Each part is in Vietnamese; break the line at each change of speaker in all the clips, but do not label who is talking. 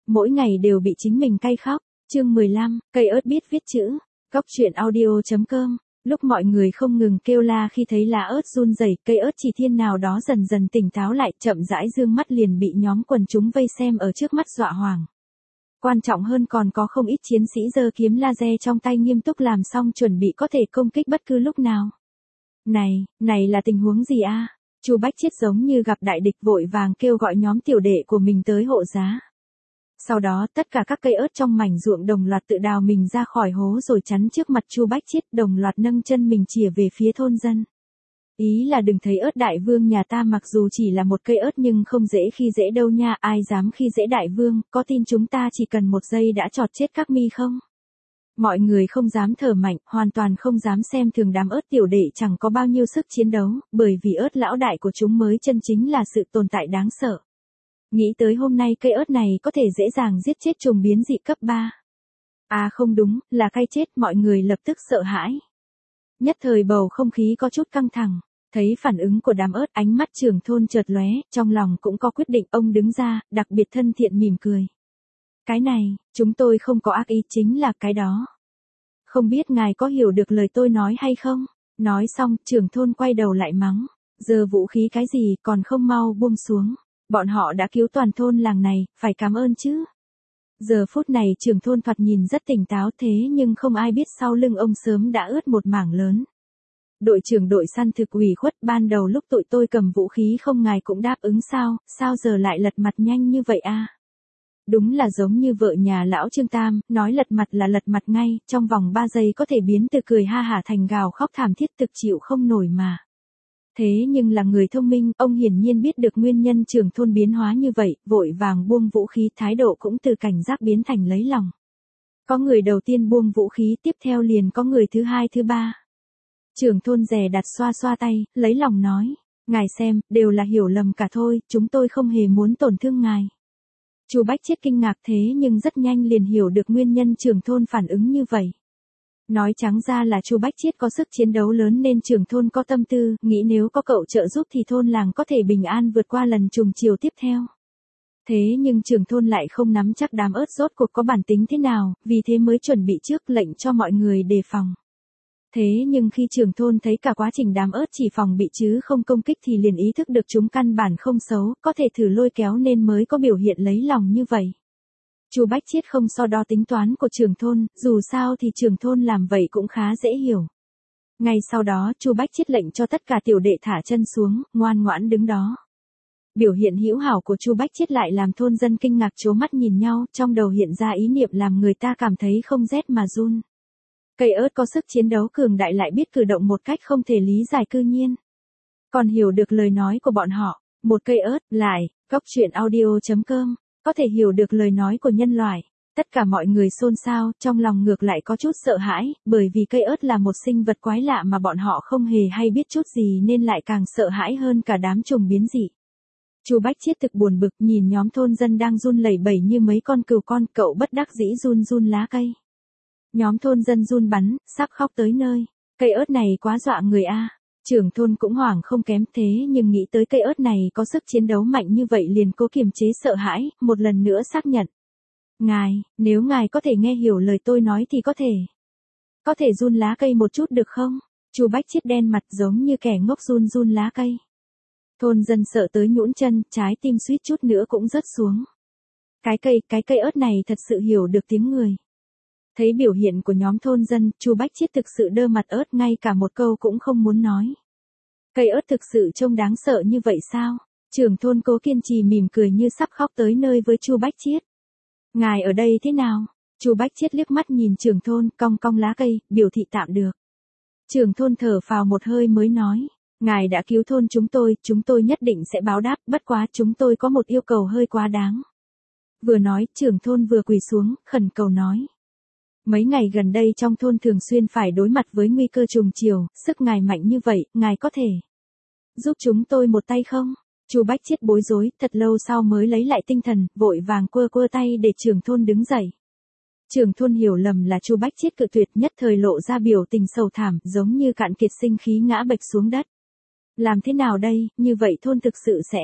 mỗi ngày đều bị chính mình cay khóc. Chương 15, cây ớt biết viết chữ. Góc truyện audio.com. Lúc mọi người không ngừng kêu la khi thấy lá ớt run rẩy, cây ớt Chỉ Thiên nào đó dần dần tỉnh táo lại, chậm rãi dương mắt liền bị nhóm quần chúng vây xem ở trước mắt dọa hoảng. Quan trọng hơn còn có không ít chiến sĩ giơ kiếm laser trong tay nghiêm túc làm xong chuẩn bị có thể công kích bất cứ lúc nào. Này là tình huống gì a? Chu Bách Chiết giống như gặp đại địch vội vàng kêu gọi nhóm tiểu đệ của mình tới hộ giá. Sau đó tất cả các cây ớt trong mảnh ruộng đồng loạt tự đào mình ra khỏi hố rồi chắn trước mặt Chu Bách Chiết, đồng loạt nâng chân mình chìa về phía thôn dân. Ý là đừng thấy ớt đại vương nhà ta mặc dù chỉ là một cây ớt nhưng không dễ khi dễ đâu nha, ai dám khi dễ đại vương, có tin chúng ta chỉ cần một giây đã chọt chết các mi không? Mọi người không dám thở mạnh, hoàn toàn không dám xem thường đám ớt tiểu đệ chẳng có bao nhiêu sức chiến đấu, bởi vì ớt lão đại của chúng mới chân chính là sự tồn tại đáng sợ. Nghĩ tới hôm nay cây ớt này có thể dễ dàng giết chết trùng biến dị cấp 3. À không đúng, là cay chết, mọi người lập tức sợ hãi. Nhất thời bầu không khí có chút căng thẳng, thấy phản ứng của đám ớt ánh mắt trưởng thôn chợt lóe, trong lòng cũng có quyết định, ông đứng ra, đặc biệt thân thiện mỉm cười. Cái này, chúng tôi không có ác ý, chính là cái đó. Không biết ngài có hiểu được lời tôi nói hay không? Nói xong, trưởng thôn quay đầu lại mắng. Giờ vũ khí cái gì còn không mau buông xuống. Bọn họ đã cứu toàn thôn làng này, phải cảm ơn chứ. Giờ phút này trưởng thôn thoạt nhìn rất tỉnh táo thế nhưng không ai biết sau lưng ông sớm đã ướt một mảng lớn. Đội trưởng đội săn thực ủy khuất, ban đầu lúc tụi tôi cầm vũ khí không ngài cũng đáp ứng sao giờ lại lật mặt nhanh như vậy a? Đúng là giống như vợ nhà lão Trương Tam, nói lật mặt là lật mặt ngay, trong vòng 3 giây có thể biến từ cười ha hả thành gào khóc thảm thiết thực chịu không nổi mà. Thế nhưng là người thông minh, ông hiển nhiên biết được nguyên nhân trưởng thôn biến hóa như vậy, vội vàng buông vũ khí, thái độ cũng từ cảnh giác biến thành lấy lòng. Có người đầu tiên buông vũ khí, tiếp theo liền có người thứ hai thứ ba. Trưởng thôn dè đặt xoa xoa tay, lấy lòng nói, ngài xem, đều là hiểu lầm cả thôi, chúng tôi không hề muốn tổn thương ngài. Chu Bách Chiết kinh ngạc thế nhưng rất nhanh liền hiểu được nguyên nhân trưởng thôn phản ứng như vậy. Nói trắng ra là Chu Bách Chiết có sức chiến đấu lớn nên trưởng thôn có tâm tư, nghĩ nếu có cậu trợ giúp thì thôn làng có thể bình an vượt qua lần trùng chiều tiếp theo. Thế nhưng trưởng thôn lại không nắm chắc đám ớt rốt cuộc có bản tính thế nào, vì thế mới chuẩn bị trước lệnh cho mọi người đề phòng. Thế nhưng khi trưởng thôn thấy cả quá trình đám ớt chỉ phòng bị chứ không công kích thì liền ý thức được chúng căn bản không xấu, có thể thử lôi kéo nên mới có biểu hiện lấy lòng như vậy. Chu Bách Chiết không so đo tính toán của trưởng thôn, dù sao thì trưởng thôn làm vậy cũng khá dễ hiểu. Ngay sau đó Chu Bách Chiết lệnh cho tất cả tiểu đệ thả chân xuống, ngoan ngoãn đứng đó. Biểu hiện hữu hảo của Chu Bách Chiết lại làm thôn dân kinh ngạc trố mắt nhìn nhau, trong đầu hiện ra ý niệm làm người ta cảm thấy không rét mà run. Cây ớt có sức chiến đấu cường đại lại biết cử động một cách không thể lý giải cư nhiên. Còn hiểu được lời nói của bọn họ, một cây ớt, lại, góc truyện audio.com, có thể hiểu được lời nói của nhân loại. Tất cả mọi người xôn xao, trong lòng ngược lại có chút sợ hãi, bởi vì cây ớt là một sinh vật quái lạ mà bọn họ không hề hay biết chút gì nên lại càng sợ hãi hơn cả đám trùng biến dị. Chu Bách Chiết thực buồn bực nhìn nhóm thôn dân đang run lẩy bẩy như mấy con cừu con, cậu bất đắc dĩ run lá cây. Nhóm thôn dân run bắn, sắp khóc tới nơi. Cây ớt này quá dọa người a. Trưởng thôn cũng hoảng không kém thế nhưng nghĩ tới cây ớt này có sức chiến đấu mạnh như vậy liền cố kiềm chế sợ hãi, một lần nữa xác nhận. Ngài, nếu ngài có thể nghe hiểu lời tôi nói thì có thể run lá cây một chút được không? Chu Bách Chiết đen mặt giống như kẻ ngốc run lá cây. Thôn dân sợ tới nhũn chân, trái tim suýt chút nữa cũng rớt xuống. Cái cây ớt này thật sự hiểu được tiếng người. Thấy biểu hiện của nhóm thôn dân, Chu Bách Chiết thực sự đơ mặt ớt, ngay cả một câu cũng không muốn nói. Cây ớt thực sự trông đáng sợ như vậy sao? Trưởng thôn cố kiên trì mỉm cười như sắp khóc tới nơi với Chu Bách Chiết. Ngài ở đây thế nào? Chu Bách Chiết liếc mắt nhìn trưởng thôn, cong cong lá cây, biểu thị tạm được. Trưởng thôn thở phào một hơi mới nói, ngài đã cứu thôn chúng tôi nhất định sẽ báo đáp, bất quá chúng tôi có một yêu cầu hơi quá đáng. Vừa nói, trưởng thôn vừa quỳ xuống, khẩn cầu nói. Mấy ngày gần đây trong thôn thường xuyên phải đối mặt với nguy cơ trùng chiều, sức ngài mạnh như vậy, ngài có thể giúp chúng tôi một tay không? Chu Bách Chiết bối rối, thật lâu sau mới lấy lại tinh thần, vội vàng quơ tay để trưởng thôn đứng dậy. Trưởng thôn hiểu lầm là Chu Bách Chiết cự tuyệt, nhất thời lộ ra biểu tình sầu thảm, giống như cạn kiệt sinh khí ngã bệch xuống đất. Làm thế nào đây, như vậy thôn thực sự sẽ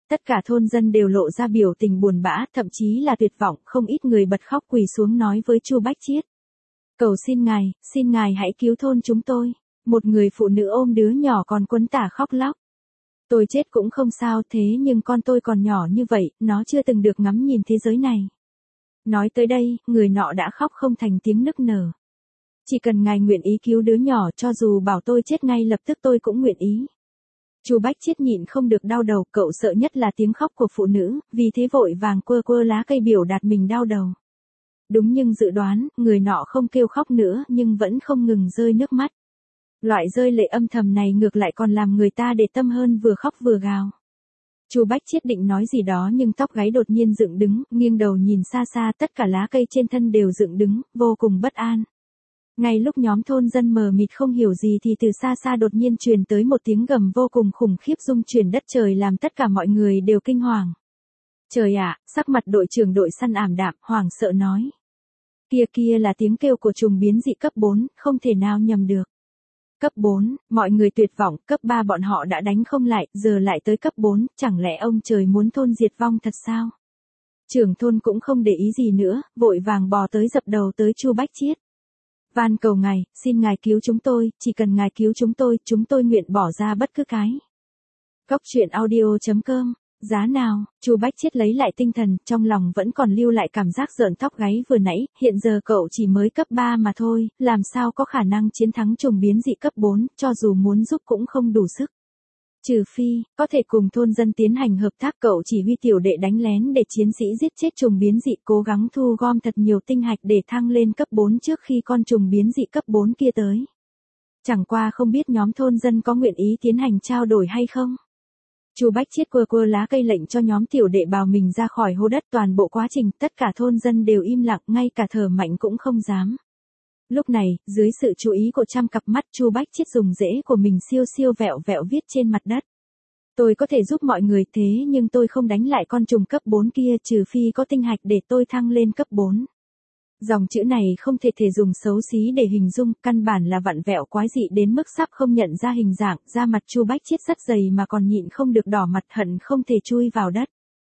Tất cả thôn dân đều lộ ra biểu tình buồn bã, thậm chí là tuyệt vọng, không ít người bật khóc quỳ xuống nói với Chu Bách Chiết. Cầu xin ngài hãy cứu thôn chúng tôi. Một người phụ nữ ôm đứa nhỏ còn quấn tả khóc lóc. Tôi chết cũng không sao, thế nhưng con tôi còn nhỏ như vậy, nó chưa từng được ngắm nhìn thế giới này. Nói tới đây, người nọ đã khóc không thành tiếng nức nở. Chỉ cần ngài nguyện ý cứu đứa nhỏ, cho dù bảo tôi chết ngay lập tức tôi cũng nguyện ý. Chu Bách Chiết nhịn không được đau đầu, cậu sợ nhất là tiếng khóc của phụ nữ, vì thế vội vàng quơ quơ lá cây biểu đạt mình đau đầu. Đúng nhưng dự đoán, người nọ không kêu khóc nữa nhưng vẫn không ngừng rơi nước mắt. Loại rơi lệ âm thầm này ngược lại còn làm người ta để tâm hơn, vừa khóc vừa gào. Chu Bách Chiết định nói gì đó nhưng tóc gáy đột nhiên dựng đứng, nghiêng đầu nhìn xa xa, tất cả lá cây trên thân đều dựng đứng, vô cùng bất an. Ngay lúc nhóm thôn dân mờ mịt không hiểu gì thì từ xa xa đột nhiên truyền tới một tiếng gầm vô cùng khủng khiếp rung chuyển đất trời, làm tất cả mọi người đều kinh hoàng. Trời ạ, sắc mặt đội trưởng đội săn ảm đạm, hoảng sợ nói. Kia là tiếng kêu của trùng biến dị cấp 4, không thể nào nhầm được. Cấp 4, mọi người tuyệt vọng, cấp 3 bọn họ đã đánh không lại, giờ lại tới cấp 4, chẳng lẽ ông trời muốn thôn diệt vong thật sao? Trưởng thôn cũng không để ý gì nữa, vội vàng bò tới dập đầu tới Chu Bách Chiết. Van cầu ngài, xin ngài cứu chúng tôi, chỉ cần ngài cứu chúng tôi nguyện bỏ ra bất cứ cái. Góc truyện audio.com. Giá nào? Chu Bách Chiết lấy lại tinh thần, trong lòng vẫn còn lưu lại cảm giác rợn tóc gáy vừa nãy, hiện giờ cậu chỉ mới cấp 3 mà thôi, làm sao có khả năng chiến thắng trùng biến dị cấp 4, cho dù muốn giúp cũng không đủ sức. Trừ phi, có thể cùng thôn dân tiến hành hợp tác, cậu chỉ huy tiểu đệ đánh lén để chiến sĩ giết chết trùng biến dị, cố gắng thu gom thật nhiều tinh hạch để thăng lên cấp 4 trước khi con trùng biến dị cấp 4 kia tới. Chẳng qua không biết nhóm thôn dân có nguyện ý tiến hành trao đổi hay không? Chu Bách Chiết quơ lá cây lệnh cho nhóm tiểu đệ bào mình ra khỏi hố đất, toàn bộ quá trình tất cả thôn dân đều im lặng, ngay cả thở mạnh cũng không dám. Lúc này, dưới sự chú ý của trăm cặp mắt, Chu Bách Chiết dùng rễ của mình siêu vẹo viết trên mặt đất. Tôi có thể giúp mọi người thế nhưng tôi không đánh lại con trùng cấp 4 kia, trừ phi có tinh hạch để tôi thăng lên cấp 4. Dòng chữ này không thể dùng xấu xí để hình dung, căn bản là vặn vẹo quái dị đến mức sắp không nhận ra hình dạng, da mặt Chu Bách Chiết rất dày mà còn nhịn không được đỏ mặt, hận không thể chui vào đất.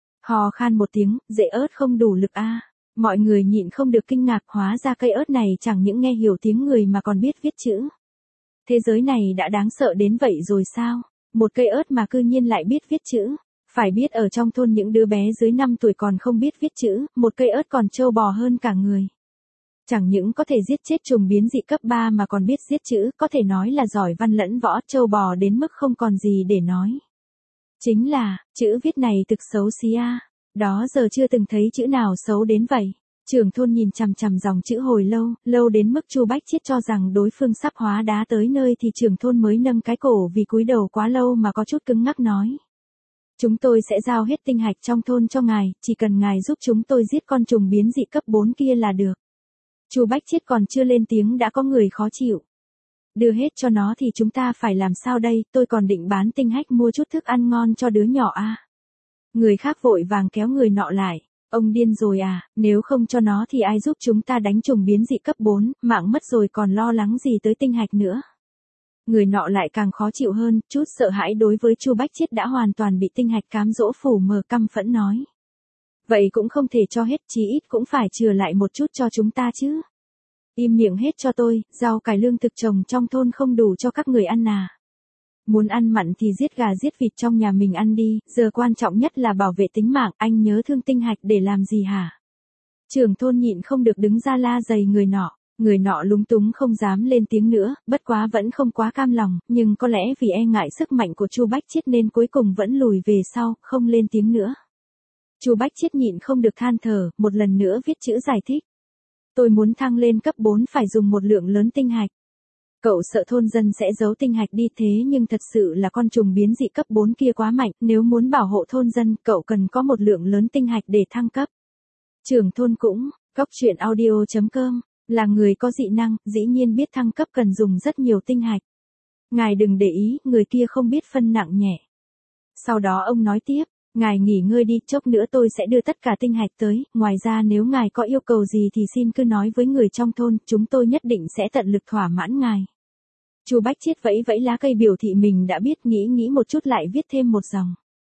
Hò khan một tiếng, rễ ớt không đủ lực a. Mọi người nhịn không được kinh ngạc, hóa ra cây ớt này chẳng những nghe hiểu tiếng người mà còn biết viết chữ. Thế giới này đã đáng sợ đến vậy rồi sao? Một cây ớt mà cư nhiên lại biết viết chữ. Phải biết ở trong thôn những đứa bé dưới 5 tuổi còn không biết viết chữ, một cây ớt còn trâu bò hơn cả người. Chẳng những có thể giết chết trùng biến dị cấp 3 mà còn biết viết chữ, có thể nói là giỏi văn lẫn võ, trâu bò đến mức không còn gì để nói. Chính là, chữ viết này thực xấu xí a. Đó giờ chưa từng thấy chữ nào xấu đến vậy. Trưởng thôn nhìn chằm chằm dòng chữ hồi lâu đến mức Chu Bách Chiết cho rằng đối phương sắp hóa đá tới nơi thì trưởng thôn mới nâng cái cổ vì cúi đầu quá lâu mà có chút cứng ngắc nói. Chúng tôi sẽ giao hết tinh hạch trong thôn cho ngài, chỉ cần ngài giúp chúng tôi giết con trùng biến dị cấp 4 kia là được. Chu Bách Chiết còn chưa lên tiếng đã có người khó chịu. Đưa hết cho nó thì chúng ta phải làm sao đây, tôi còn định bán tinh hạch mua chút thức ăn ngon cho đứa nhỏ a. Người khác vội vàng kéo người nọ lại. Ông điên rồi à, nếu không cho nó thì ai giúp chúng ta đánh trùng biến dị cấp 4, mạng mất rồi còn lo lắng gì tới tinh hạch nữa. Người nọ lại càng khó chịu hơn, chút sợ hãi đối với Chu Bách Chiết đã hoàn toàn bị tinh hạch cám dỗ phủ mờ, căm phẫn nói. Vậy cũng không thể cho hết, chí ít cũng phải chừa lại một chút cho chúng ta chứ. Im miệng hết cho tôi, rau cải lương thực trồng trong thôn không đủ cho các người ăn à. Muốn ăn mặn thì giết gà giết vịt trong nhà mình ăn đi, giờ quan trọng nhất là bảo vệ tính mạng, anh nhớ thương tinh hạch để làm gì hả? Trưởng thôn nhịn không được đứng ra la dày người nọ lúng túng không dám lên tiếng nữa, bất quá vẫn không quá cam lòng, nhưng có lẽ vì e ngại sức mạnh của Chu Bách Chiết nên cuối cùng vẫn lùi về sau, không lên tiếng nữa. Chu Bách Chiết nhịn không được than thở, một lần nữa viết chữ giải thích. Tôi muốn thăng lên cấp 4 phải dùng một lượng lớn tinh hạch. Cậu sợ thôn dân sẽ giấu tinh hạch đi, thế nhưng thật sự là con trùng biến dị cấp 4 kia quá mạnh, nếu muốn bảo hộ thôn dân, cậu cần có một lượng lớn tinh hạch để thăng cấp. Trưởng thôn cũng, góc truyện audio.com, là người có dị năng, dĩ nhiên biết thăng cấp cần dùng rất nhiều tinh hạch. Ngài đừng để ý, người kia không biết phân nặng nhẹ. Sau đó ông nói tiếp, ngài nghỉ ngơi đi, chốc nữa tôi sẽ đưa tất cả tinh hạch tới, ngoài ra nếu ngài có yêu cầu gì thì xin cứ nói với người trong thôn, chúng tôi nhất định sẽ tận lực thỏa mãn ngài. Chu Bách Chiết vẫy lá cây biểu thị mình đã biết, nghĩ một chút lại viết thêm một dòng.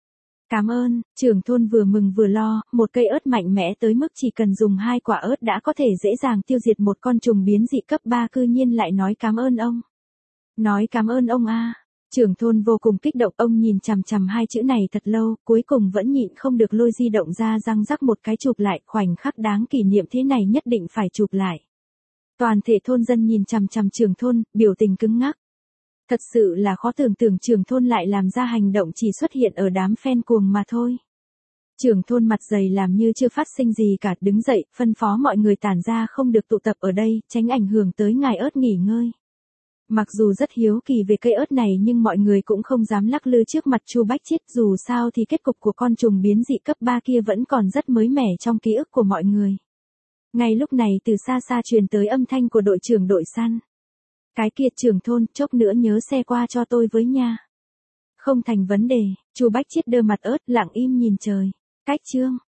Cảm ơn, trưởng thôn vừa mừng vừa lo, một cây ớt mạnh mẽ tới mức chỉ cần dùng 2 quả ớt đã có thể dễ dàng tiêu diệt một con trùng biến dị cấp 3 cư nhiên lại nói cảm ơn ông. Nói cảm ơn ông a. Trưởng thôn vô cùng kích động, ông nhìn chằm chằm hai chữ này thật lâu, cuối cùng vẫn nhịn không được lôi di động ra răng rắc một cái chụp lại, khoảnh khắc đáng kỷ niệm thế này nhất định phải chụp lại. Toàn thể thôn dân nhìn chằm chằm trưởng thôn, biểu tình cứng ngắc. Thật sự là khó tưởng tượng trưởng thôn lại làm ra hành động chỉ xuất hiện ở đám fan cuồng mà thôi. Trưởng thôn mặt dày làm như chưa phát sinh gì cả, đứng dậy, phân phó mọi người tản ra không được tụ tập ở đây, tránh ảnh hưởng tới ngài ớt nghỉ ngơi. Mặc dù rất hiếu kỳ về cây ớt này nhưng mọi người cũng không dám lắc lư trước mặt Chu Bách Chiết, dù sao thì kết cục của con trùng biến dị cấp 3 kia vẫn còn rất mới mẻ trong ký ức của mọi người. Ngay lúc này từ xa xa truyền tới âm thanh của đội trưởng đội săn. Cái kia trưởng thôn, chốc nữa nhớ xe qua cho tôi với nha. Không thành vấn đề, Chu Bách Chiết đơ mặt ớt lặng im nhìn trời. Cách chương.